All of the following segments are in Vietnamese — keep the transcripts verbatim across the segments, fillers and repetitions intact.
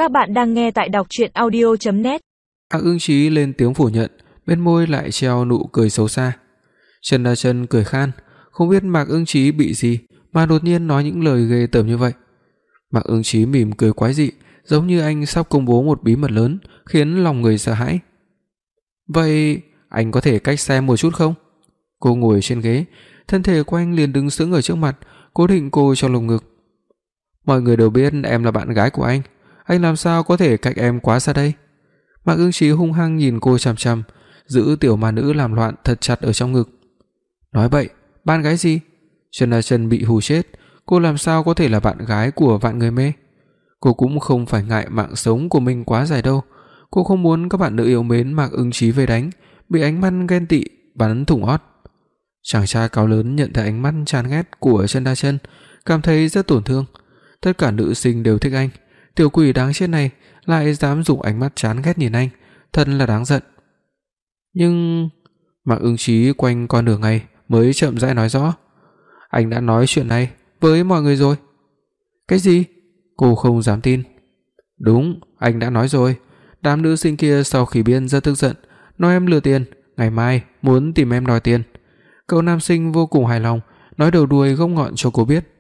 Các bạn đang nghe tại đọc truyện audio chấm net. Mạc Ưng Chí lên tiếng phủ nhận, bên môi lại treo nụ cười xấu xa. Trần Đa Chân cười khan, không biết Mạc Ưng Chí bị gì mà đột nhiên nói những lời ghê tởm như vậy. Mạc Ưng Chí mỉm cười quái dị, giống như anh sắp công bố một bí mật lớn, khiến lòng người sợ hãi. "Vậy anh có thể cách xa một chút không?" Cô ngồi trên ghế, thân thể của anh liền đứng sững ở trước mặt, cố định cô trong lồng ngực. "Mọi người đều biết em là bạn gái của anh, anh làm sao có thể cách em quá xa đây?" Mạc Ưng Chí hung hăng nhìn cô chằm chằm, giữ tiểu ma nữ làm loạn thật chặt ở trong ngực. "Nói bậy, bạn gái gì?" Trần Đa Chân bị hù chết, cô làm sao có thể là bạn gái của vạn người mê? Cô cũng không phải ngại mạng sống của mình quá dài đâu, cô không muốn các bạn nữ yêu mến Mạc Ưng Chí về đánh, bị ánh mắt ghen tị bắn thủng ót. Chàng trai cao lớn nhận thấy ánh mắt chán ghét của Trần Đa Chân, cảm thấy rất tổn thương. Tất cả nữ sinh đều thích anh, tiểu quỷ đáng chết này lại dám dùng ánh mắt chán ghét nhìn anh, thật là đáng giận. Nhưng Mạc Ưng Chí quanh co nửa ngày mới chậm rãi nói rõ, "Anh đã nói chuyện này với mọi người rồi." "Cái gì?" Cô không dám tin. "Đúng, anh đã nói rồi. Đám nữ sinh kia sau khi biết rất tức giận, nói em lừa tiền, ngày mai muốn tìm em đòi tiền." Cậu nam sinh vô cùng hài lòng, nói đầu đuôi gốc ngọn cho cô biết.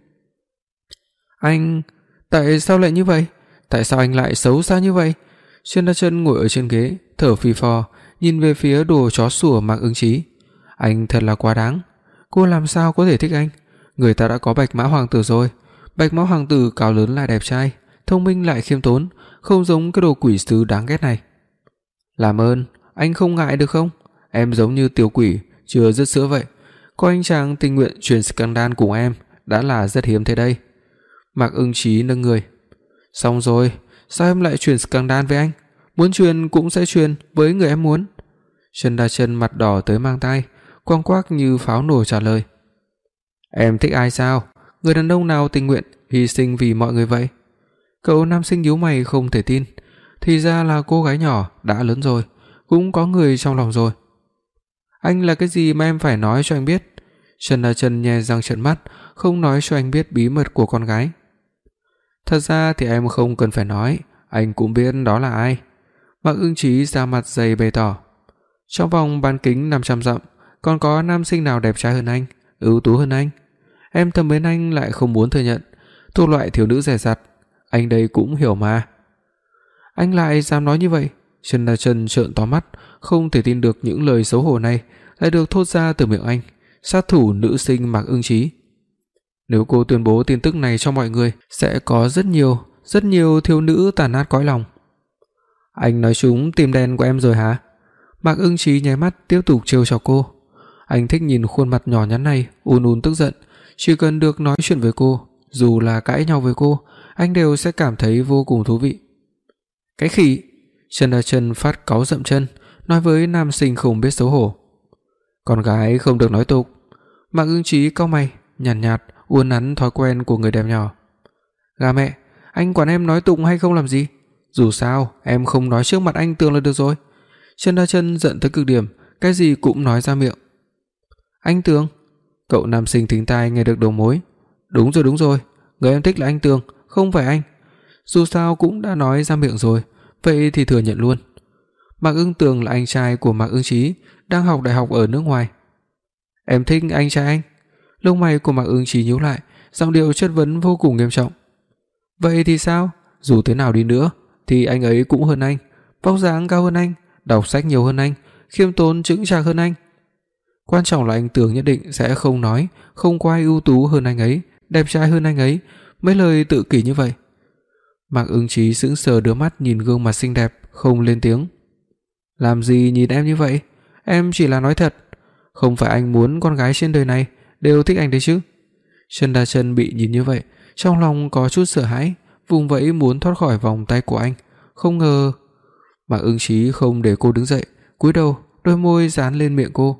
"Anh, tại sao lại như vậy? Tại sao anh lại xấu xa như vậy?" Trần Đa Chân ngồi ở trên ghế, thở phì phò, nhìn về phía đồ chó sủa Mạc Ưng Chí. Anh thật là quá đáng. Cô làm sao có thể thích anh? Người ta đã có Bạch Mã hoàng tử rồi. Bạch Mã hoàng tử cao lớn lại đẹp trai, thông minh lại khiêm tốn, không giống cái đồ quỷ sứ đáng ghét này. "Làm ơn, anh không ngại được không? Em giống như tiểu quỷ chưa dứt sữa vậy. Có anh chàng tình nguyện truyền scandal cùng em đã là rất hiếm thế đây." Mạc Ưng Chí nâng người. "Xong rồi, sao em lại truyền scandal với anh? Muốn truyền cũng sẽ truyền với người em muốn." Trần Đa Chân mặt đỏ tới mang tai, quang quác như pháo nổ trả lời. "Em thích ai sao? Người đàn ông nào tình nguyện hy sinh vì mọi người vậy?" Cậu nam sinh nhíu mày không thể tin, thì ra là cô gái nhỏ đã lớn rồi, cũng có người trong lòng rồi. "Anh là cái gì mà em phải nói cho anh biết?" Trần Đa Chân nhe răng trợn mắt, không nói cho anh biết bí mật của con gái. "Thật ra thì em không cần phải nói, anh cũng biết đó là ai." Mạc Ưng Chí ra mặt dày bày tỏ. "Trong vòng bán kính năm trăm dặm, còn có nam sinh nào đẹp trai hơn anh, ưu tú hơn anh? Em thầm mến anh lại không muốn thừa nhận, thuộc loại thiếu nữ dè dặt, anh đây cũng hiểu mà." "Anh lại dám nói như vậy?" Trần Đa Chân trợn to mắt, không thể tin được những lời xấu hổ này lại được thốt ra từ miệng anh, sát thủ nữ sinh Mạc Ưng Chí. Nếu cô tuyên bố tin tức này cho mọi người, sẽ có rất nhiều, rất nhiều thiếu nữ tàn nát cõi lòng. "Anh nói chúng tim đen của em rồi hả?" Mạc Ưng Chí nháy mắt tiếp tục trêu chọc cô. Anh thích nhìn khuôn mặt nhỏ nhắn này ùn ùn tức giận, chỉ cần được nói chuyện với cô, dù là cãi nhau với cô, anh đều sẽ cảm thấy vô cùng thú vị. "Cái khỉ!" Trần Đa Chân phát cáu dậm chân, nói với nam sinh không biết xấu hổ. "Con gái không được nói tục." Mạc Ưng Chí cau mày, nhàn nhạt, nhạt uốn nắn thói quen của người đẹp nhỏ. "Gà mẹ, anh quản em nói tục hay không làm gì? Dù sao em không nói trước mặt anh Tường là được rồi." Trần Đa Chân giận tới cực điểm, cái gì cũng nói ra miệng. "Anh Tường?" Cậu nam sinh thính tai nghe được đầu mối. "Đúng rồi đúng rồi, người em thích là anh Tường, không phải anh. Dù sao cũng đã nói ra miệng rồi, vậy thì thừa nhận luôn." Mạc Ưng Tường là anh trai của Mạc Ưng Chí, đang học đại học ở nước ngoài. "Em thích anh trai anh?" Lông mày của Mạc Ưng Chí nhíu lại, giọng điệu chất vấn vô cùng nghiêm trọng. "Vậy thì sao? Dù thế nào đi nữa thì anh ấy cũng hơn anh, vóc dáng cao hơn anh, đọc sách nhiều hơn anh, khiêm tốn chững chạc hơn anh. Quan trọng là anh Tường nhất định sẽ không nói không có ai ưu tú hơn anh ấy, đẹp trai hơn anh ấy, mấy lời tự kỷ như vậy." Mạc Ưng Chí sững sờ đưa mắt nhìn gương mặt xinh đẹp, không lên tiếng. "Làm gì nhìn em như vậy? Em chỉ là nói thật, không phải anh muốn con gái trên đời này đều thích anh đấy chứ." Trần Đa Chân bị nhìn như vậy, trong lòng có chút sợ hãi, vùng vẫy muốn thoát khỏi vòng tay của anh, không ngờ Mạc Ưng Chí không để cô đứng dậy, cúi đầu, đôi môi dán lên miệng cô.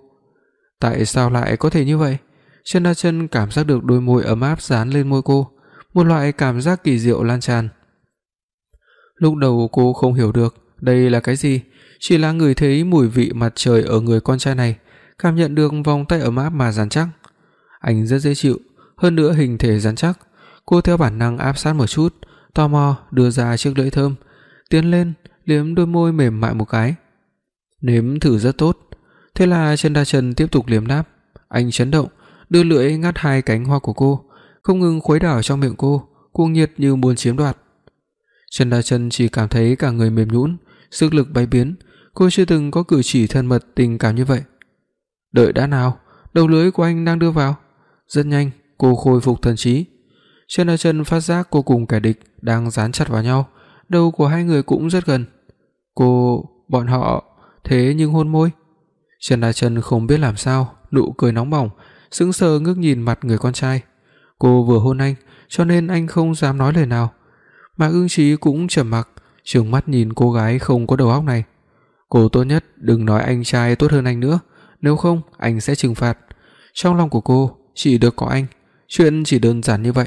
Tại sao lại có thể như vậy? Trần Đa Chân cảm giác được đôi môi ấm áp dán lên môi cô, một loại cảm giác kỳ diệu lan tràn. Lúc đầu cô không hiểu được đây là cái gì, chỉ là ngửi thấy mùi vị mặt trời ở người con trai này, cảm nhận được vòng tay ấm áp mà rắn chắc. Anh rất dễ chịu, hơn nữa hình thể rắn chắc. Cô theo bản năng áp sát một chút, tò mò đưa ra chiếc lưỡi thơm, tiến lên, liếm đôi môi mềm mại một cái. Nếm thử rất tốt. Thế là Trần Đa Trần tiếp tục liếm đáp. Anh chấn động, đưa lưỡi ngắt hai cánh hoa của cô, không ngừng khuấy đảo trong miệng cô, cuồng nhiệt như muốn chiếm đoạt. Trần Đa Trần chỉ cảm thấy cả người mềm nhũn, sức lực bay biến, cô chưa từng có cử chỉ thân mật tình cảm như vậy. Đợi đã nào, đầu lưỡi của anh đang đưa vào. Rất nhanh, cô khôi phục thần trí. Trần Đa Trần phát giác cô cùng kẻ địch đang dán chặt vào nhau, đầu của hai người cũng rất gần. Cô, bọn họ thế nhưng hôn môi. Trần Đa Trần không biết làm sao, nụ cười nóng bỏng, sững sờ ngước nhìn mặt người con trai. Cô vừa hôn anh, cho nên anh không dám nói lời nào. Mạc Ưng Chí cũng trầm mặc, trừng mắt nhìn cô gái không có đầu óc này. Cô tốt nhất đừng nói anh trai tốt hơn anh nữa, nếu không anh sẽ trừng phạt. Trong lòng của cô chỉ được có anh, chuyện chỉ đơn giản như vậy.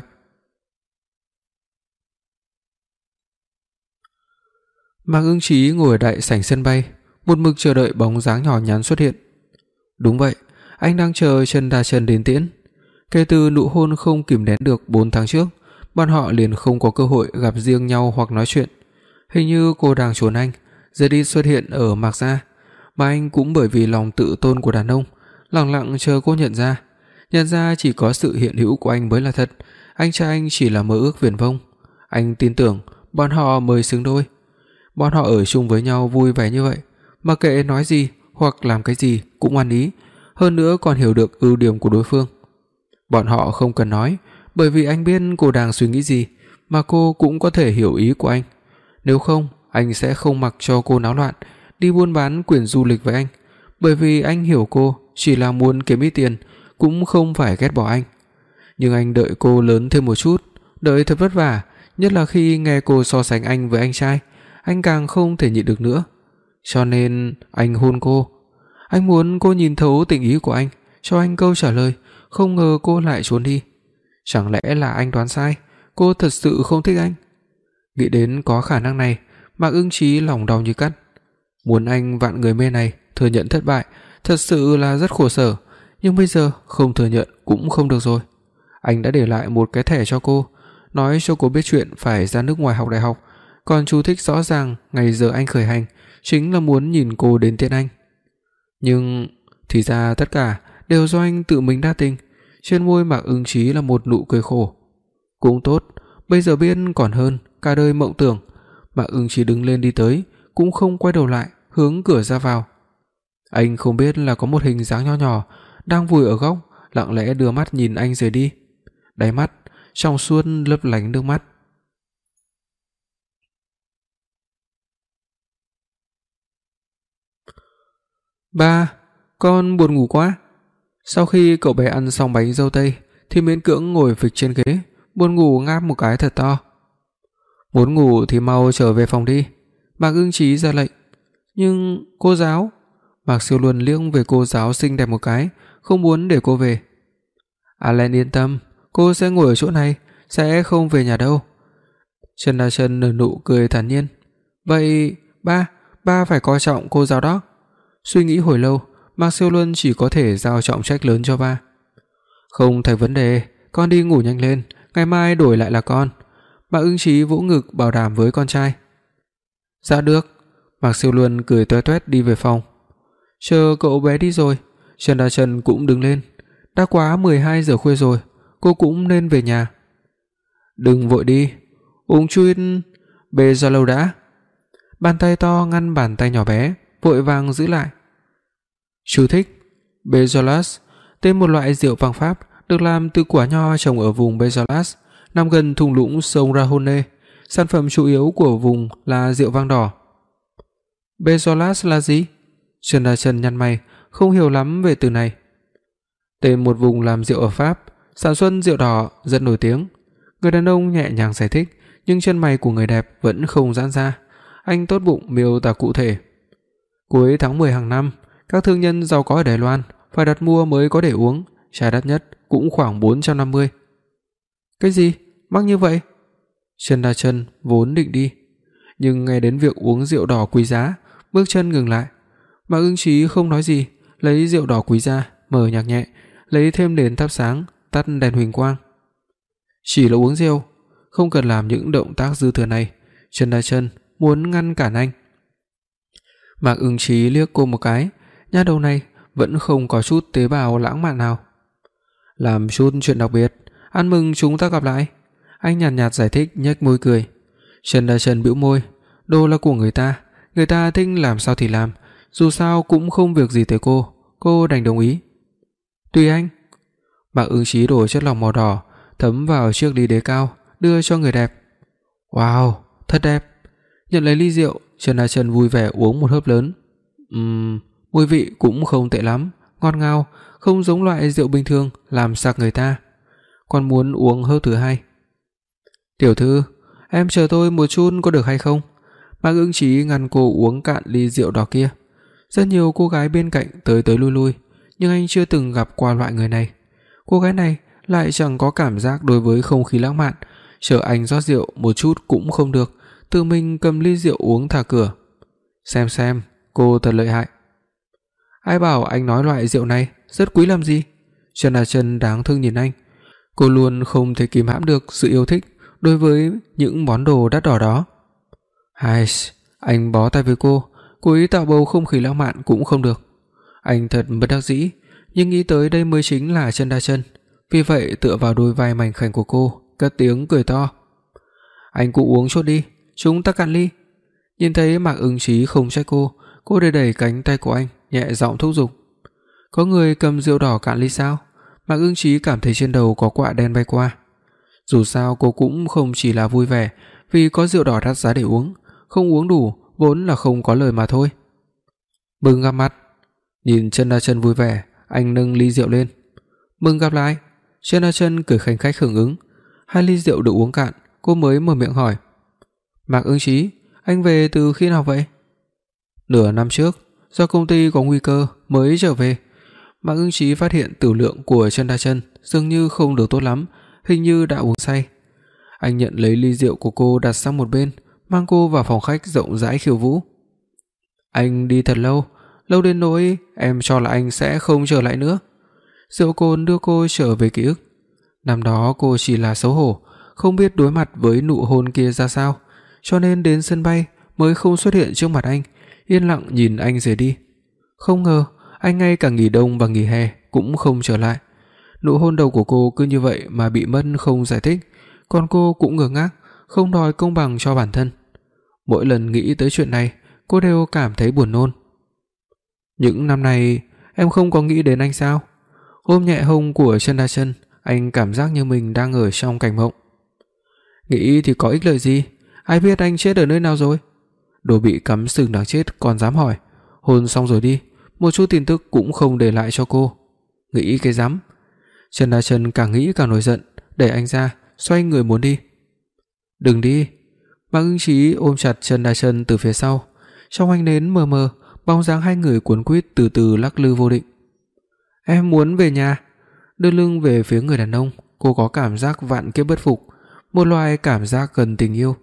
Mạc Ưng Chí ngồi ở đại sảnh sân bay, một mực chờ đợi bóng dáng nhỏ nhắn xuất hiện. Đúng vậy, anh đang chờ Trần Đa Trần đến tiễn. Kể từ nụ hôn không kìm nén được bốn tháng trước, bọn họ liền không có cơ hội gặp riêng nhau hoặc nói chuyện. Hình như cô đang trốn anh, giờ đi xuất hiện ở Mạc gia, mà anh cũng bởi vì lòng tự tôn của đàn ông, lặng lặng chờ cô nhận ra. Nhận ra chỉ có sự hiện hữu của anh mới là thật, anh trai anh chỉ là mơ ước viển vông. Anh tin tưởng bọn họ mới xứng đôi. Bọn họ ở chung với nhau vui vẻ như vậy, mặc kệ nói gì hoặc làm cái gì cũng ăn ý, hơn nữa còn hiểu được ưu điểm của đối phương. Bọn họ không cần nói, bởi vì anh biết cô đang suy nghĩ gì, mà cô cũng có thể hiểu ý của anh. Nếu không, anh sẽ không mặc cho cô náo loạn, đi buôn bán quyền du lịch với anh, bởi vì anh hiểu cô chỉ là muốn kiếm ít tiền, cũng không phải ghét bỏ anh. Nhưng anh đợi cô lớn thêm một chút, đợi thật vất vả, nhất là khi nghe cô so sánh anh với anh trai, anh càng không thể nhịn được nữa. Cho nên anh hôn cô. Anh muốn cô nhìn thấu tình ý của anh, cho anh câu trả lời, không ngờ cô lại trốn đi. Chẳng lẽ là anh đoán sai, cô thật sự không thích anh? Nghĩ đến có khả năng này, Mạc Ưng Chí lòng đau như cắt. Muốn anh vạn người mê này thừa nhận thất bại, thật sự là rất khổ sở, nhưng bây giờ không thừa nhận cũng không được rồi. Anh đã để lại một cái thẻ cho cô, nói cho cô biết chuyện phải ra nước ngoài học đại học, còn chú thích rõ ràng ngày giờ anh khởi hành chính là muốn nhìn cô đến tiễn anh. Nhưng thì ra tất cả đều do anh tự mình đa tình. Trên môi Mạc Ưng Chí là một nụ cười khổ. Cũng tốt, bây giờ biết còn hơn cả đời mộng tưởng. Mạc Ưng Chí đứng lên đi tới, cũng không quay đầu lại, hướng cửa ra vào. Anh không biết là có một hình dáng nho nhỏ đang vùi ở góc, lặng lẽ đưa mắt nhìn anh rời đi. Đáy mắt trong suốt lấp lánh nước mắt. Ba, con buồn ngủ quá. Sau khi cậu bé ăn xong bánh dâu tây thì miễn cưỡng ngồi phịch trên ghế, buồn ngủ ngáp một cái thật to. Muốn ngủ thì mau trở về phòng đi, Mạc Ưng Chí ra lệnh. Nhưng cô giáo, Mạc Siêu Luân liếc về cô giáo xinh đẹp một cái, không muốn để cô về. Allen yên tâm, cô sẽ ngồi ở chỗ này, sẽ không về nhà đâu. Trần Đa Trần nở nụ cười thản nhiên. Vậy ba, ba phải coi trọng cô giáo đó. Suy nghĩ hồi lâu, Mạc Siêu Luân chỉ có thể giao trọng trách lớn cho ba. Không thành vấn đề, con đi ngủ nhanh lên, ngày mai đổi lại là con. Mạc Ưng Chí vỗ ngực bảo đảm với con trai. Dạ được. Mạc Siêu Luân cười toe toét đi về phòng. Chờ cậu bé đi rồi, Trần Đa Trần cũng đứng lên. Đã quá mười hai giờ khuya rồi, cô cũng nên về nhà. Đừng vội đi, uống chút bê ra lâu đã. Bàn tay to ngăn bàn tay nhỏ bé, vội vàng giữ lại. Chú thích: Bezolas, tên một loại rượu vang Pháp được làm từ quả nho trồng ở vùng Bezolas, nằm gần thung lũng sông Rahone. Sản phẩm chủ yếu của vùng là rượu vang đỏ. Bezolas là gì? Trần Đa Trần nhăn mày, không hiểu lắm về từ này. Tên một vùng làm rượu ở Pháp, sản xuất rượu đỏ rất nổi tiếng. Người đàn ông nhẹ nhàng giải thích, nhưng chân mày của người đẹp vẫn không giãn ra. Anh tốt bụng miêu tả cụ thể. Cuối tháng mười hàng năm, các thương nhân giàu có ở Đài Loan phải đặt mua mới có để uống, chai đắt nhất cũng khoảng bốn trăm năm mươi. Cái gì? Mắc như vậy? Trần Đa Trần vốn định đi, nhưng nghe đến việc uống rượu đỏ quý giá, bước chân ngừng lại. Mạc Ưng Chí không nói gì, lấy rượu đỏ quý ra, mở nhạc nhẹ, lấy thêm nến thắp sáng, tắt đèn huỳnh quang. Chỉ là uống rượu, không cần làm những động tác dư thừa này. Trần Đa Trần muốn ngăn cản anh. Mạc Ưng Trí liếc cô một cái, nha đầu này vẫn không có chút tế bào lãng mạn nào. Làm chút chuyện đặc biệt, ăn mừng chúng ta gặp lại. Anh nhàn nhạt, nhạt giải thích, nhếch môi cười. Trần Đa Trần bĩu môi, đồ là của người ta, người ta thích làm sao thì làm, dù sao cũng không việc gì tới cô, cô đành đồng ý. Tùy anh. Mạc Ưng Trí đổ chất lỏng màu đỏ thấm vào chiếc ly đế cao, đưa cho người đẹp. Wow, thật đẹp. Nhận lấy ly rượu, Trần Đa Trần vui vẻ uống một hớp lớn. Ừm, mùi vị cũng không tệ lắm, ngọt ngào, không giống loại rượu bình thường làm sặc người ta. Còn muốn uống hớp thứ hai. Tiểu thư, em chờ tôi một chút có được hay không? Mạc Ưng Trí ngăn cô uống cạn ly rượu đỏ kia. Rất nhiều cô gái bên cạnh tới tới lui lui, nhưng anh chưa từng gặp qua loại người này. Cô gái này lại chẳng có cảm giác đối với không khí lãng mạn, chờ anh rót rượu một chút cũng không được, tự mình cầm ly rượu uống thả cửa. Xem xem, cô thật lợi hại. Ai bảo anh nói loại rượu này rất quý làm gì? Trần Đa Trần đáng thương nhìn anh. Cô luôn không thể kìm hãm được sự yêu thích đối với những món đồ đắt đỏ đó. Hai, anh bó tay với cô, cố ý tạo bầu không khí lãng mạn cũng không được. Anh thật bất đắc dĩ, nhưng nghĩ tới đây mới chính là Trần Đa Trần, vì vậy tựa vào đôi vai mảnh khảnh của cô, cất tiếng cười to. Anh cũng uống chút đi, chúng ta cạn ly. Nhìn thấy Mạc Ưng Trí không trách cô, cô đẩy đẩy cánh tay của anh, nhẹ giọng thúc giục. Có người cầm rượu đỏ cạn ly sao? Mạc Ưng Trí cảm thấy trên đầu có quạ đen bay qua. Dù sao cô cũng không chỉ là vui vẻ vì có rượu đỏ đắt giá để uống, không uống đủ vốn là không có lời mà thôi. Mừng gặp mặt. Nhìn Trần Đa Trần vui vẻ, anh nâng ly rượu lên. Mừng gặp lại. Trần Đa Trần cười khanh khách hưởng ứng. Hai ly rượu được uống cạn, cô mới mở miệng hỏi. Mạc Ưng Trí, anh về từ khi nào vậy? Nửa năm trước, do công ty có nguy cơ mới trở về. Mạc Ưng Trí phát hiện tử lượng của Trần Đa Trần dường như không được tốt lắm, hình như đã uống say. Anh nhận lấy ly rượu của cô đặt sang một bên, mang cô vào phòng khách rộng rãi khiêu vũ. Anh đi thật lâu, lâu đến nỗi em cho là anh sẽ không trở lại nữa. Rượu cồn đưa cô trở về ký ức. Năm đó cô chỉ là xấu hổ, không biết đối mặt với nụ hôn kia ra sao, cho nên đến sân bay mới không xuất hiện trước mặt anh, yên lặng nhìn anh rời đi. Không ngờ, anh ngay cả nghỉ đông và nghỉ hè cũng không trở lại. Nụ hôn đầu của cô cứ như vậy mà bị mất không giải thích, còn cô cũng ngơ ngác, không đòi công bằng cho bản thân. Mỗi lần nghĩ tới chuyện này, cô đều cảm thấy buồn nôn. Những năm này, em không có nghĩ đến anh sao? Ôm nhẹ hông của Trần Đa Trần, anh cảm giác như mình đang ở trong cảnh mộng. Nghĩ thì có ích lợi gì, ai biết anh chết ở nơi nào rồi? Đồ bị cắm sừng đáng chết còn dám hỏi. Hôn xong rồi đi, một chút tin tức cũng không để lại cho cô. Nghĩ cái rắm. Trần Đa Trần càng nghĩ càng nổi giận, đẩy anh ra, xoay người muốn đi. Đừng đi. Mạc Ưng Trí ôm chặt Trần Đa Trần từ phía sau. Trong ánh nến mờ mờ, bóng dáng hai người cuốn quýt từ từ lắc lư vô định. Em muốn về nhà. Đưa lưng về phía người đàn ông, cô có cảm giác vạn kiếp bất phục, một loại cảm giác gần tình yêu.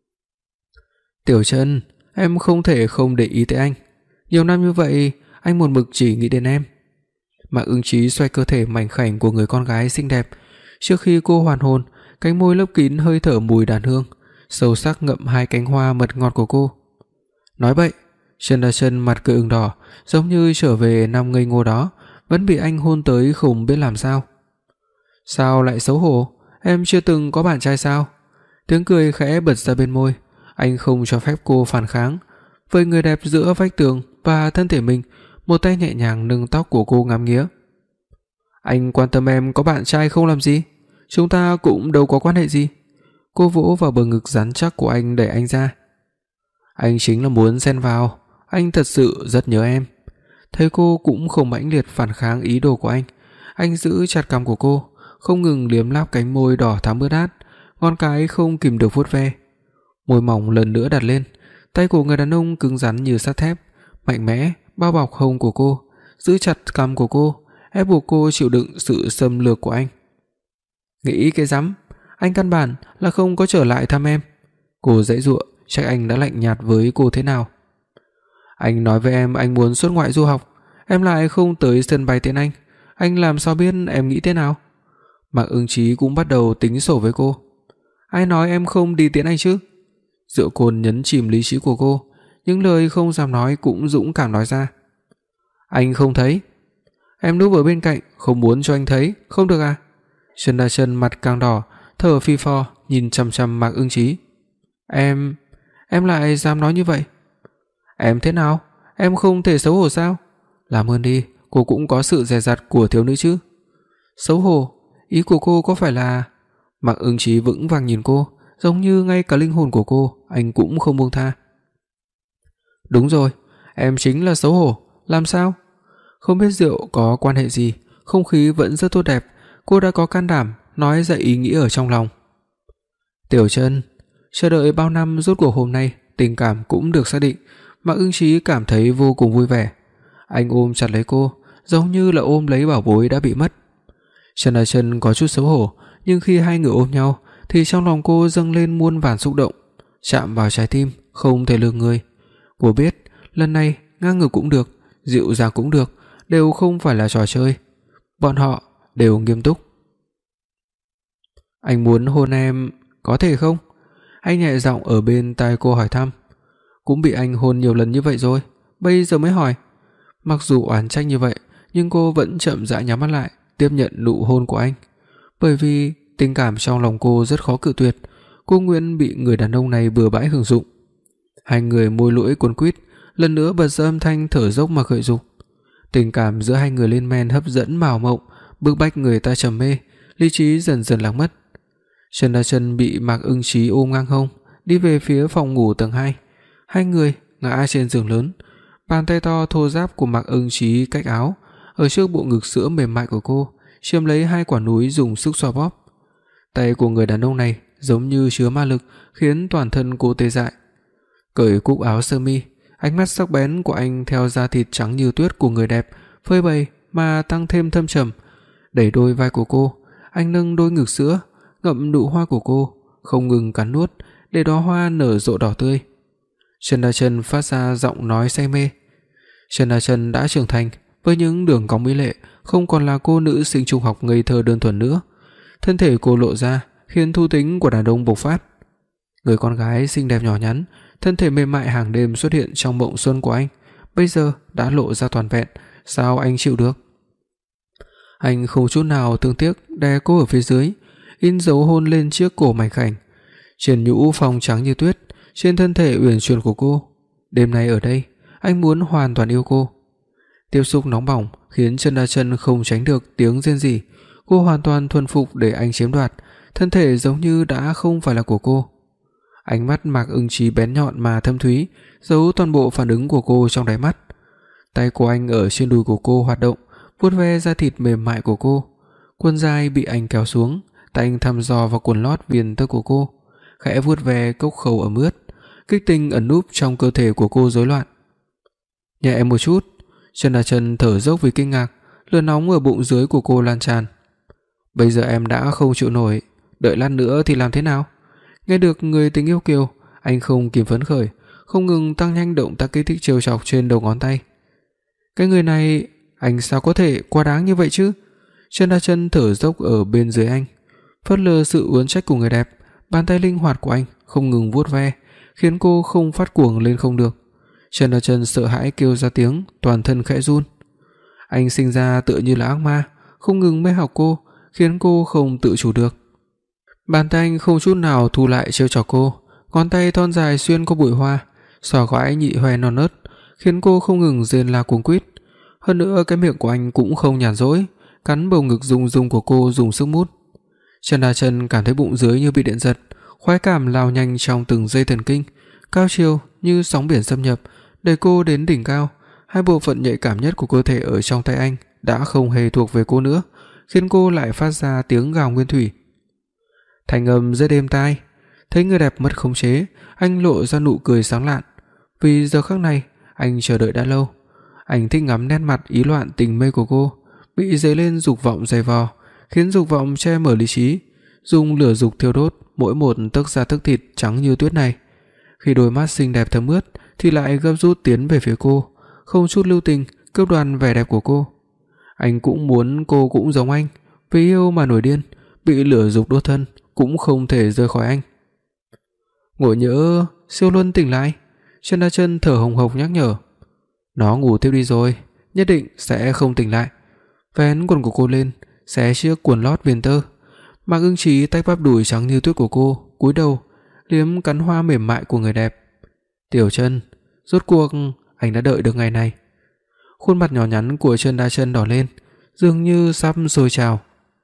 Tiểu Trần, em không thể không để ý tới anh. Nhiều năm như vậy, anh một mực chỉ nghĩ đến em. Mạc Ưng Trí xoay cơ thể mảnh khảnh của người con gái xinh đẹp. Trước khi cô hoàn hồn, cánh môi lấp kín hơi thở mùi đàn hương, sâu sắc ngậm hai cánh hoa mật ngọt của cô. Nói bậy. Trần Đa Trần mặt cười ửng đỏ, giống như trở về năm ngây ngô đó, vẫn bị anh hôn tới không biết làm sao. Sao lại xấu hổ? Em chưa từng có bạn trai sao? Tiếng cười khẽ bật ra bên môi. Anh không cho phép cô phản kháng. Với người đẹp giữa vách tường và thân thể mình, một tay nhẹ nhàng nâng tóc của cô ngắm nghía. Anh quan tâm em có bạn trai không làm gì? Chúng ta cũng đâu có quan hệ gì. Cô vỗ vào bờ ngực rắn chắc của anh đẩy anh ra. Anh chính là muốn xen vào. Anh thật sự rất nhớ em. Thấy cô cũng không mãnh liệt phản kháng ý đồ của anh, anh giữ chặt cằm của cô, không ngừng liếm láp cánh môi đỏ thắm ướt át, ngón cái không kìm được vuốt ve. Môi mỏng lần nữa đặt lên, tay của người đàn ông cứng rắn như sắt thép, mạnh mẽ bao bọc hông của cô, giữ chặt cằm của cô, ép buộc cô chịu đựng sự xâm lược của anh. Nghĩ cái rắm, anh căn bản là không có trở lại thăm em. Cô giãy giụa, trách anh đã lạnh nhạt với cô thế nào. Anh nói với em anh muốn xuất ngoại du học, em lại không tới sân bay tiễn anh, anh làm sao biết em nghĩ thế nào? Mạc Ưng Trí cũng bắt đầu tính sổ với cô. Ai nói em không đi tiễn anh chứ? Rượu cồn nhấn chìm lý trí của cô, những lời không dám nói cũng dũng cảm nói ra. Anh không thấy. Em núp ở bên cạnh, không muốn cho anh thấy, không được à? Trần Đa Chân mặt càng đỏ, thở phì phò nhìn chằm chằm Mạc Ưng Chí. Em, em lại dám nói như vậy? Em thế nào? Em không thể xấu hổ sao? Làm ơn đi, cô cũng có sự dè dặt của thiếu nữ chứ. Xấu hổ? Ý của cô có phải là... Mạc Ưng Chí vững vàng nhìn cô, giống như ngay cả linh hồn của cô anh cũng không buông tha. Đúng rồi, em chính là xấu hổ, làm sao? Không biết rượu có quan hệ gì, không khí vẫn rất tốt đẹp, cô đã có can đảm nói ra ý nghĩ ở trong lòng. Tiểu Chân, chờ đợi bao năm rốt cuộc hôm nay tình cảm cũng được xác định, Mạc Ưng Chí cảm thấy vô cùng vui vẻ. Anh ôm chặt lấy cô, giống như là ôm lấy bảo bối đã bị mất. Trần Đa Chân có chút xấu hổ, nhưng khi hai người ôm nhau thì trong lòng cô dâng lên muôn vàn xúc động, chạm vào trái tim không thể lường người. Cô biết, lần này ngang ngược cũng được, dịu dàng cũng được, đều không phải là trò chơi. Bọn họ đều nghiêm túc. Anh muốn hôn em, có thể không? Anh nhẹ giọng ở bên tai cô hỏi thăm. Cũng bị anh hôn nhiều lần như vậy rồi, bây giờ mới hỏi. Mặc dù oán trách như vậy, nhưng cô vẫn chậm rãi nhắm mắt lại, tiếp nhận nụ hôn của anh. Bởi vì tình cảm trong lòng cô rất khó cự tuyệt, cô nguyện bị người đàn ông này bừa bãi hưởng dụng. Hai người môi lưỡi cuốn quýt, lần nữa bật ra âm thanh thở dốc mà gợi dục. Tình cảm giữa hai người lên men hấp dẫn mào mộng, bức bách người ta trầm mê, lý trí dần dần lạc mất. Trần Đa Chân bị Mạc Ưng Chí ôm ngang hông, đi về phía phòng ngủ tầng hai. Hai người ngã trên giường lớn, bàn tay to thô ráp của Mạc Ưng Chí cách áo, ở trước bộ ngực sữa mềm mại của cô, chiếm lấy hai quả núi dùng sức xoa bóp. Tay của người đàn ông này giống như chứa ma lực, khiến toàn thân cô tê dại. Cởi cúc áo sơ mi, ánh mắt sắc bén của anh theo da thịt trắng như tuyết của người đẹp phơi bày mà tăng thêm thâm trầm. Đẩy đôi vai của cô, anh nâng đôi ngực sữa, ngậm nụ hoa của cô, không ngừng cắn nuốt để đóa hoa nở rộ đỏ tươi. Trần Đa Chân phát ra giọng nói say mê. Trần Đa Chân đã trưởng thành, với những đường cong mỹ lệ, không còn là cô nữ sinh trung học ngây thơ đơn thuần nữa. Thân thể cô lộ ra, khiến thú tính của đàn ông bộc phát. Người con gái xinh đẹp nhỏ nhắn, thân thể mềm mại hàng đêm xuất hiện trong mộng xuân của anh, bây giờ đã lộ ra toàn vẹn, sao anh chịu được? Anh không chút nào thương tiếc đè cô ở phía dưới, in dấu hôn lên chiếc cổ mảnh khảnh, trên nhũ phong trắng như tuyết, trên thân thể uyển chuyển của cô. Đêm nay ở đây, anh muốn hoàn toàn yêu cô. Tiếp xúc nóng bỏng khiến Trần Đa Chân không tránh được tiếng rên rỉ, cô hoàn toàn thuần phục để anh chiếm đoạt, thân thể giống như đã không phải là của cô. Ánh mắt Mạc Ưng Chí bén nhọn mà thâm thúy, giấu toàn bộ phản ứng của cô trong đáy mắt. Tay của anh ở trên đùi của cô hoạt động, vuốt ve da thịt mềm mại của cô. Quần dài bị anh kéo xuống, tay anh thăm dò vào quần lót viền tơ của cô, khẽ vuốt ve cốc khẩu ẩm ướt, kích tình ẩn núp trong cơ thể của cô rối loạn. Nhẹ một chút. Trần Đa Chân thở dốc vì kinh ngạc, lửa nóng ở bụng dưới của cô lan tràn. Bây giờ em đã không chịu nổi, đợi lát nữa thì làm thế nào? Nghe được người tình yêu kiều, anh không kìm phấn khởi, không ngừng tăng nhanh động tác kích thích trêu chọc trên đầu ngón tay. Cái người này, anh sao có thể quá đáng như vậy chứ? Trần Đa Chân thở dốc ở bên dưới anh, phớt lờ sự uốn trách của người đẹp, bàn tay linh hoạt của anh không ngừng vuốt ve, khiến cô không phát cuồng lên không được. Trần Đa Chân sợ hãi kêu ra tiếng, toàn thân khẽ run. Anh sinh ra tựa như là ác ma, không ngừng mê hoặc cô, khiến cô không tự chủ được. Bàn tay anh không chút nào thu lại trêu chọc cô, ngón tay thon dài xuyên qua bụi hoa, xỏ gói nhị hoe non nớt, khiến cô không ngừng rên la cuống quýt. Hơn nữa cái miệng của anh cũng không nhàn rỗi, cắn bầu ngực rung rung của cô dùng sức mút. Trần Đa Chân cảm thấy bụng dưới như bị điện giật, khoái cảm lao nhanh trong từng giây thần kinh, cao chiều như sóng biển xâm nhập, đẩy cô đến đỉnh cao. Hai bộ phận nhạy cảm nhất của cơ thể ở trong tay anh đã không hề thuộc về cô nữa, khiến cô lại phát ra tiếng gào nguyên thủy. Thanh âm rất êm tai. Thấy người đẹp mất khống chế, anh lộ ra nụ cười sáng lạn. Vì giờ khắc này, anh chờ đợi đã lâu. Anh thích ngắm nét mặt ý loạn tình mê của cô, bị dấy lên dục vọng dày vò, khiến dục vọng che mở lý trí, dùng lửa dục thiêu đốt mỗi một tấc da tấc thịt trắng như tuyết này. Khi đôi mắt xinh đẹp thấm ướt thì lại gấp rút tiến về phía cô, không chút lưu tình cướp đoạt vẻ đẹp của cô. Anh cũng muốn cô cũng giống anh, vì yêu mà nổi điên, bị lửa dục đốt thân cũng không thể rời khỏi anh. Ngộ nhỡ Siêu Luân tỉnh lại. Trần Đa Chân thở hồng hộc nhắc nhở. Nó ngủ tiếp đi rồi, nhất định sẽ không tỉnh lại. Vén quần của cô lên, xé chiếc quần lót viền tơ. Mạc Ưng Trí tách bắp đùi trắng như tuyết của cô, cúi đầu liếm cắn hoa mềm mại của người đẹp. Tiểu Chân, rốt cuộc anh đã đợi được ngày này. Khuôn mặt nhỏ nhắn của Trần Đa Chân đỏ lên, dường như sắp sôi trào.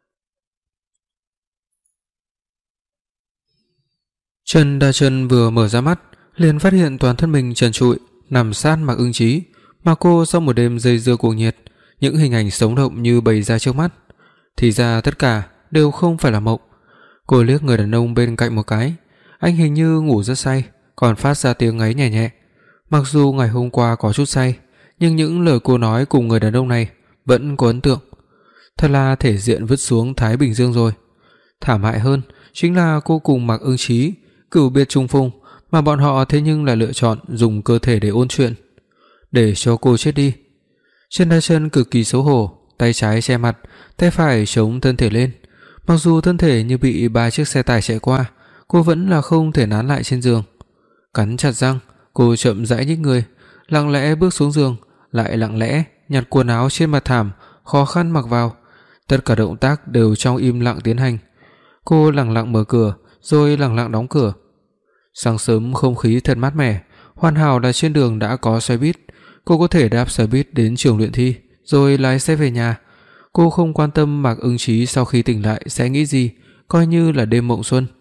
Trần Đa Chân vừa mở ra mắt, liền phát hiện toàn thân mình trần trụi, nằm sát Mạc Ưng Trí, mà cô sau một đêm dây dưa cuồng nhiệt, những hình ảnh sống động như bày ra trước mắt. Thì ra tất cả đều không phải là mộng. Cô liếc người đàn ông bên cạnh một cái, anh hình như ngủ rất say, còn phát ra tiếng ngáy nhẹ nhẹ. Mặc dù ngày hôm qua có chút say, nhưng những lời cô nói cùng người đàn ông này vẫn có ấn tượng. Thật là thể diện vứt xuống Thái Bình Dương rồi. Thảm hại hơn chính là cô cùng Mạc Ưng Trí cửu biệt trùng phùng, mà bọn họ thế nhưng là lựa chọn dùng cơ thể để ôn chuyện. Để cho cô chết đi. Trần Đa Chân cực kỳ xấu hổ, tay trái che mặt, tay phải chống thân thể lên. Mặc dù thân thể như bị ba chiếc xe tải chạy qua, cô vẫn là không thể nán lại trên giường. Cắn chặt răng, cô chậm rãi nhích người, lặng lẽ bước xuống giường, lại lặng lẽ nhặt quần áo trên mặt thảm, khó khăn mặc vào. Tất cả động tác đều trong im lặng tiến hành. Cô lặng lặng mở cửa, rồi lặng lặng đóng cửa. Sáng sớm không khí thật mát mẻ, hoàn hảo là trên đường đã có xe buýt, cô có thể đáp xe buýt đến trường luyện thi, rồi lái xe về nhà. Cô không quan tâm Mạc Ưng Trí sau khi tỉnh lại sẽ nghĩ gì, coi như là đêm mộng xuân.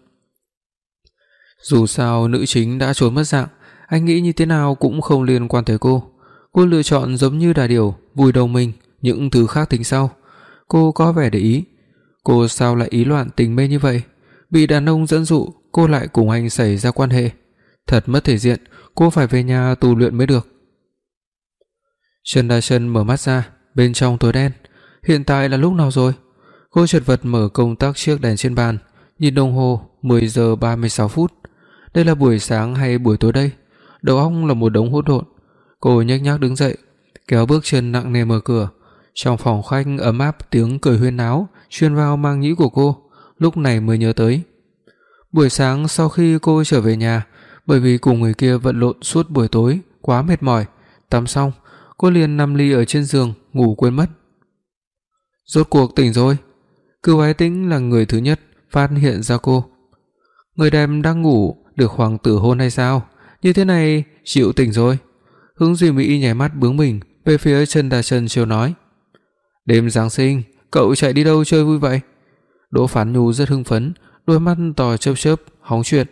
Dù sao nữ chính đã trốn mất dạng, anh nghĩ như thế nào cũng không liên quan tới cô. Cô lựa chọn giống như đà điểu, vùi đầu mình, những thứ khác tính sau. Cô có vẻ để ý. Cô sao lại ý loạn tình mê như vậy? Bị đàn ông dẫn dụ, cô lại cùng anh xảy ra quan hệ. Thật mất thể diện, cô phải về nhà tu luyện mới được. Trần Đa Chân mở mắt ra, bên trong tối đen. Hiện tại là lúc nào rồi? Cô chật vật mở công tắc chiếc đèn trên bàn, nhìn đồng hồ, mười giờ ba mươi sáu phút. Đây là buổi sáng hay buổi tối đây? Đầu óc là một đống hỗn độn. Cô nhếch nhác đứng dậy, kéo bước chân nặng nề mở cửa. Trong phòng khách ấm áp, tiếng cười huyên náo truyền vào màng nhĩ của cô, lúc này mới nhớ tới. Buổi sáng sau khi cô trở về nhà, bởi vì cùng người kia vận lộn suốt buổi tối, quá mệt mỏi, tắm xong, cô liền nằm lì ở trên giường, ngủ quên mất. Rốt cuộc tỉnh rồi. Cửu Ái Tĩnh là người thứ nhất phát hiện ra cô. Người đẹp đang ngủ được hoàng tử hôn hay sao? Như thế này chịu tỉnh rồi. Hướng Duy Mỹ nháy mắt bướng bỉnh về phía Trần Đa Chân trêu nói. Đêm Giáng sinh, cậu chạy đi đâu chơi vui vậy? Đỗ Phán Nhu rất hưng phấn, đôi mắt to chớp chớp hóng chuyện.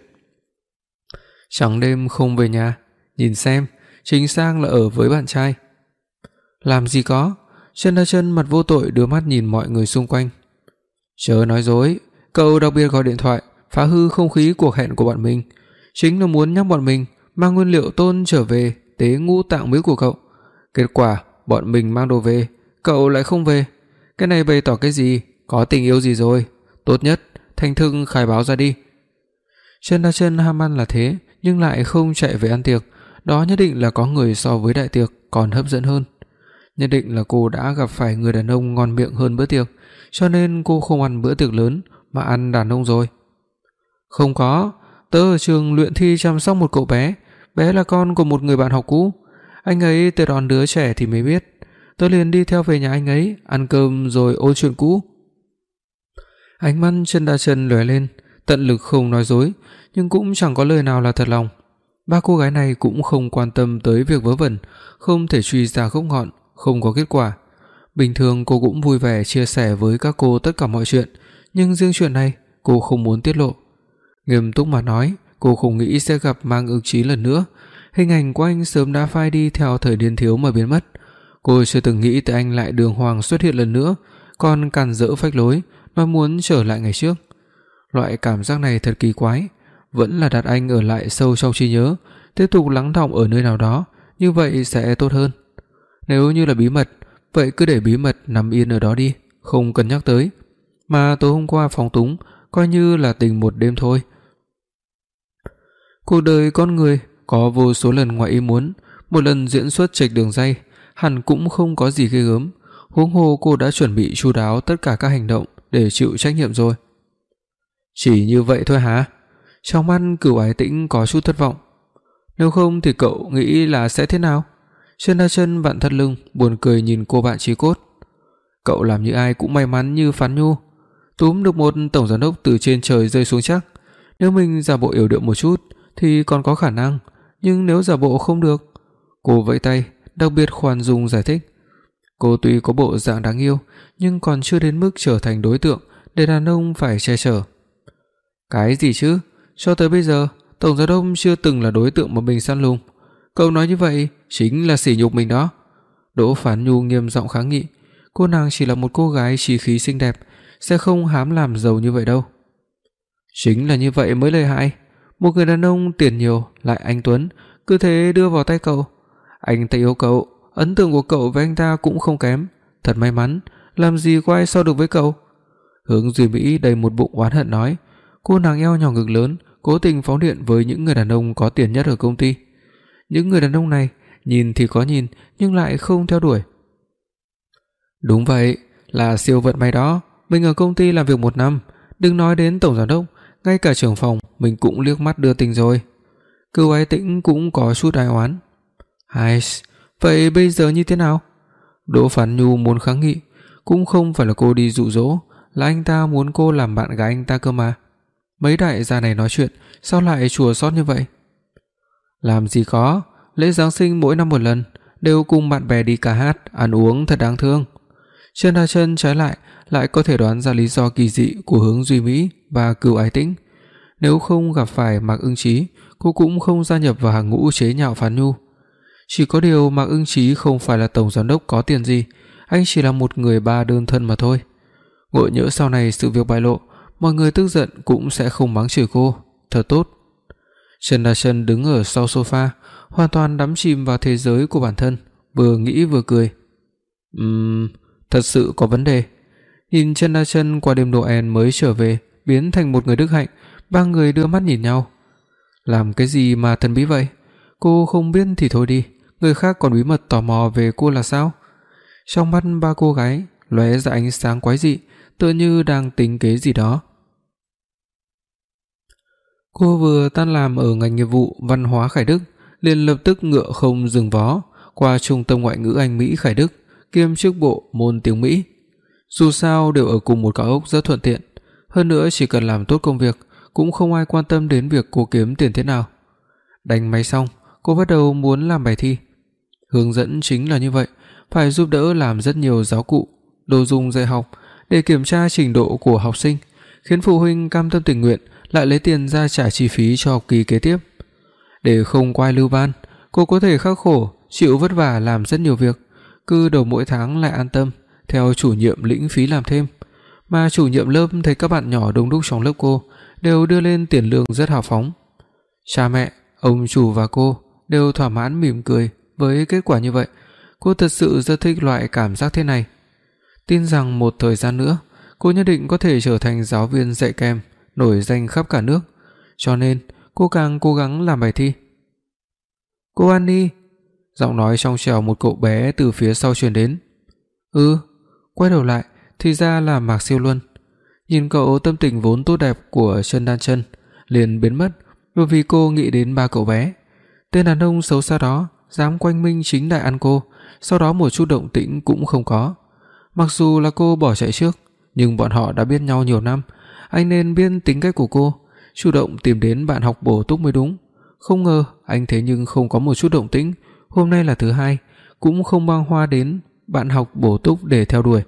Trắng đêm không về nhà, nhìn xem, chính xác là ở với bạn trai. Làm gì có? Trần Đa Chân mặt vô tội đưa mắt nhìn mọi người xung quanh. Chớ nói dối, cậu đặc biệt gọi điện thoại phá hư không khí cuộc hẹn của bọn mình, chính là muốn nhắc bọn mình mang nguyên liệu tôn trở về tế ngũ tạng mới của cậu. Kết quả bọn mình mang đồ về, cậu lại không về. Cái này bày tỏ cái gì? Có tình yêu gì rồi? Tốt nhất thành thực khai báo ra đi. Trần Đa Chân ham ăn là thế, nhưng lại không chạy về ăn tiệc, đó nhất định là có người so với đại tiệc còn hấp dẫn hơn. Nhất định là cô đã gặp phải người đàn ông ngon miệng hơn bữa tiệc, cho nên cô không ăn bữa tiệc lớn mà ăn đàn ông rồi. Không có, tớ ở trường luyện thi chăm sóc một cậu bé, bé là con của một người bạn học cũ. Anh ấy tới đón đứa trẻ thì mới biết, tớ liền đi theo về nhà anh ấy, ăn cơm rồi ôn chuyện cũ. Ánh mắt Trần Đa Chân lóe lên, tận lực không nói dối, nhưng cũng chẳng có lời nào là thật lòng. Ba cô gái này cũng không quan tâm tới việc vớ vẩn, không thể truy ra gốc ngọn, không có kết quả. Bình thường cô cũng vui vẻ chia sẻ với các cô tất cả mọi chuyện, nhưng riêng chuyện này cô không muốn tiết lộ. Nghiêm túc mà nói, cô không nghĩ sẽ gặp Mang Ưng Trí lần nữa. Hình ảnh của anh sớm đã phai đi theo thời niên thiếu mà biến mất. Cô chưa từng nghĩ tới anh lại đường hoàng xuất hiện lần nữa, còn càn rỡ phách lối, nói muốn trở lại ngày trước. Loại cảm giác này thật kỳ quái, vẫn là đặt anh ở lại sâu trong trí nhớ, tiếp tục lắng đọng ở nơi nào đó, như vậy sẽ tốt hơn. Nếu như là bí mật, vậy cứ để bí mật nằm yên ở đó đi, không cần nhắc tới. Mà tối hôm qua phóng túng, coi như là tình một đêm thôi. Cuộc đời con người có vô số lần ngoài ý muốn, một lần diễn xuất chệch đường ray, hẳn cũng không có gì ghê gớm. Huống hồ cô đã chuẩn bị chu đáo tất cả các hành động để chịu trách nhiệm rồi. Chỉ như vậy thôi hả? Trong mắt Cửu Ái Tĩnh có chút thất vọng. Nếu không thì cậu nghĩ là sẽ thế nào? Trần Đa Chân vặn thắt lưng, buồn cười nhìn cô bạn chí cốt. Cậu làm như ai cũng may mắn như Phán Nhu, túm được một tổng giám đốc từ trên trời rơi xuống chắc. Nếu mình giả bộ yểu điệu một chút thì còn có khả năng, nhưng nếu giả bộ không được. Cô vẫy tay, đặc biệt khoan dung giải thích. Cô tuy có bộ dạng đáng yêu, nhưng còn chưa đến mức trở thành đối tượng để đàn ông phải che chở. Cái gì chứ? Cho tới bây giờ, tổng giám đốc chưa từng là đối tượng mà mình săn lùng. Cậu nói như vậy chính là sỉ nhục mình đó. Đỗ Phán Nhu nghiêm giọng kháng nghị. Cô nàng chỉ là một cô gái trí khí xinh đẹp, sẽ không hám làm giàu như vậy đâu. Chính là như vậy mới lợi hại. Một người đàn ông tiền nhiều lại anh tuấn, cứ thế đưa vào tay cậu. Anh ta yêu cậu, ấn tượng của cậu với anh ta cũng không kém. Thật may mắn, làm gì có ai so được với cậu. Hướng Duy Mỹ đầy một bụng oán hận nói. Cô nàng eo nhỏ ngực lớn, cố tình phóng điện với những người đàn ông có tiền nhất ở công ty. Những người đàn ông này nhìn thì có nhìn, nhưng lại không theo đuổi. Đúng vậy, là siêu vận may đó. Mình ở công ty làm việc một năm, đừng nói đến tổng giám đốc, ngay cả trưởng phòng mình cũng liếc mắt đưa tình rồi. Cửu Ái Tĩnh cũng có chút ai oán. Hai, vậy bây giờ như thế nào? Đỗ Phán Nhu muốn kháng nghị, cũng không phải là cô đi dụ dỗ, là anh ta muốn cô làm bạn gái anh ta cơ mà. Mấy đại gia này nói chuyện sao lại chùa xót như vậy? Làm gì có, lễ Giáng sinh mỗi năm một lần, đều cùng bạn bè đi ca hát, ăn uống thật đáng thương. Trần Đa Chân trái lại lại có thể đoán ra lý do kỳ dị của Hướng Duy Mỹ và Cửu Ái Tĩnh. Nếu không gặp phải Mạc Ưng Chí, cô cũng không gia nhập vào hàng ngũ chế nhạo Phán Nhu. Chỉ có điều Mạc Ưng Chí không phải là tổng giám đốc có tiền gì, anh chỉ là một người ba đơn thân mà thôi. Ngộ nhỡ sau này sự việc bại lộ, mọi người tức giận cũng sẽ không mắng chửi cô, thật tốt. Trần Đa Chân đứng ở sau sofa, hoàn toàn đắm chìm vào thế giới của bản thân, vừa nghĩ vừa cười. Ừm, um, thật sự có vấn đề. Nhìn Trần Đa Chân qua đêm Noel mới trở về, biến thành một người đức hạnh, ba người đưa mắt nhìn nhau. Làm cái gì mà thần bí vậy? Cô không biết thì thôi đi, người khác còn bí mật tò mò về cô là sao? Trong mắt ba cô gái lóe ra ánh sáng quái dị, tựa như đang tính kế gì đó. Cô vừa tan làm ở ngành nghiệp vụ văn hóa Khải Đức, liền lập tức ngựa không dừng vó qua trung tâm ngoại ngữ Anh Mỹ Khải Đức, kiêm chức bộ môn tiếng Mỹ. Dù sao đều ở cùng một cao ốc rất thuận tiện, hơn nữa chỉ cần làm tốt công việc, cũng không ai quan tâm đến việc cô kiếm tiền thế nào. Đánh máy xong, cô bắt đầu muốn làm bài thi. Hướng dẫn chính là như vậy, phải giúp đỡ làm rất nhiều giáo cụ, đồ dùng dạy học để kiểm tra trình độ của học sinh, khiến phụ huynh cam tâm tình nguyện lại lấy tiền ra trả chi phí cho học kỳ kế tiếp. Để không quay lưu ban, cô có thể khắc khổ, chịu vất vả làm rất nhiều việc, cứ đầu mỗi tháng lại an tâm theo chủ nhiệm lĩnh phí làm thêm. Mà chủ nhiệm lớp thấy các bạn nhỏ đông đúc trong lớp cô đều đưa lên tiền lương rất hào phóng. Cha mẹ, ông chủ và cô đều thỏa mãn mỉm cười với kết quả như vậy. Cô thật sự rất thích loại cảm giác thế này. Tin rằng một thời gian nữa, cô nhất định có thể trở thành giáo viên dạy kèm nổi danh khắp cả nước. Cho nên, cô càng cố gắng làm bài thi. "Cô Annie," giọng nói trong trẻo một cậu bé từ phía sau truyền đến. "Ừ." Quay đầu lại, thì ra là Mạc Siêu Luân. Nhìn cậu, tâm tình vốn tốt đẹp của Trần Đan Chân liền biến mất, bởi vì cô nghĩ đến ba cậu bé. Tên đàn ông xấu xa đó dám quanh minh chính đại ăn cô, sau đó một chút động tĩnh cũng không có. Mặc dù là cô bỏ chạy trước, nhưng bọn họ đã biết nhau nhiều năm, anh nên biết tính cách của cô, chủ động tìm đến bạn học bổ túc mới đúng. Không ngờ anh thế nhưng không có một chút động tĩnh, hôm nay là thứ hai, cũng không mang hoa đến bạn học bổ túc để theo đuổi.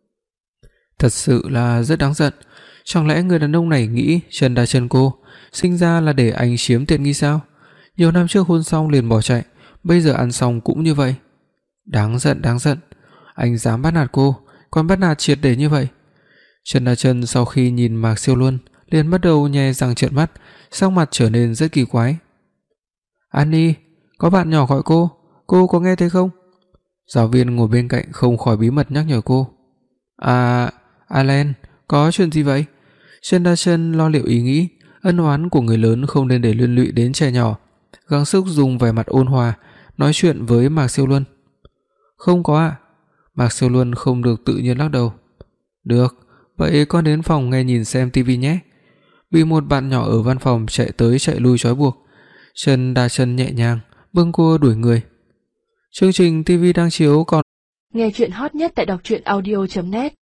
Thật sự là rất đáng giận. Chẳng lẽ người đàn ông này nghĩ Trần Đa Chân cô sinh ra là để anh chiếm tiện nghi sao? Nhiều năm trước hôn xong liền bỏ chạy, bây giờ ăn xong cũng như vậy. Đáng giận, đáng giận. Anh dám bắt nạt cô, còn bắt nạt triệt để như vậy. Trần Đa Chân sau khi nhìn Mạc Siêu Luân liền bắt đầu nhe răng trợn mắt, sắc mặt trở nên rất kỳ quái. "Annie, có bạn nhỏ gọi cô, cô có nghe thấy không?" Giáo viên ngồi bên cạnh không khỏi bí mật nhắc nhở cô. "À, Alan, có chuyện gì vậy?" Trần Đa Chân lo liệu ý nghĩ, ân oán của người lớn không nên để liên lụy đến trẻ nhỏ, gắng sức dùng vẻ mặt ôn hòa nói chuyện với Mạc Siêu Luân. "Không có ạ." À? Mạc Siêu Luân không được tự nhiên lắc đầu. "Được, vậy con đến phòng nghe nhìn xem tivi nhé." Bị một bạn nhỏ ở văn phòng chạy tới chạy lui trói buộc, Trần Đa Chân nhẹ nhàng bâng quơ đuổi người. Chương trình ti vi đang chiếu còn nghe truyện hot nhất tại đọc truyện audio chấm net.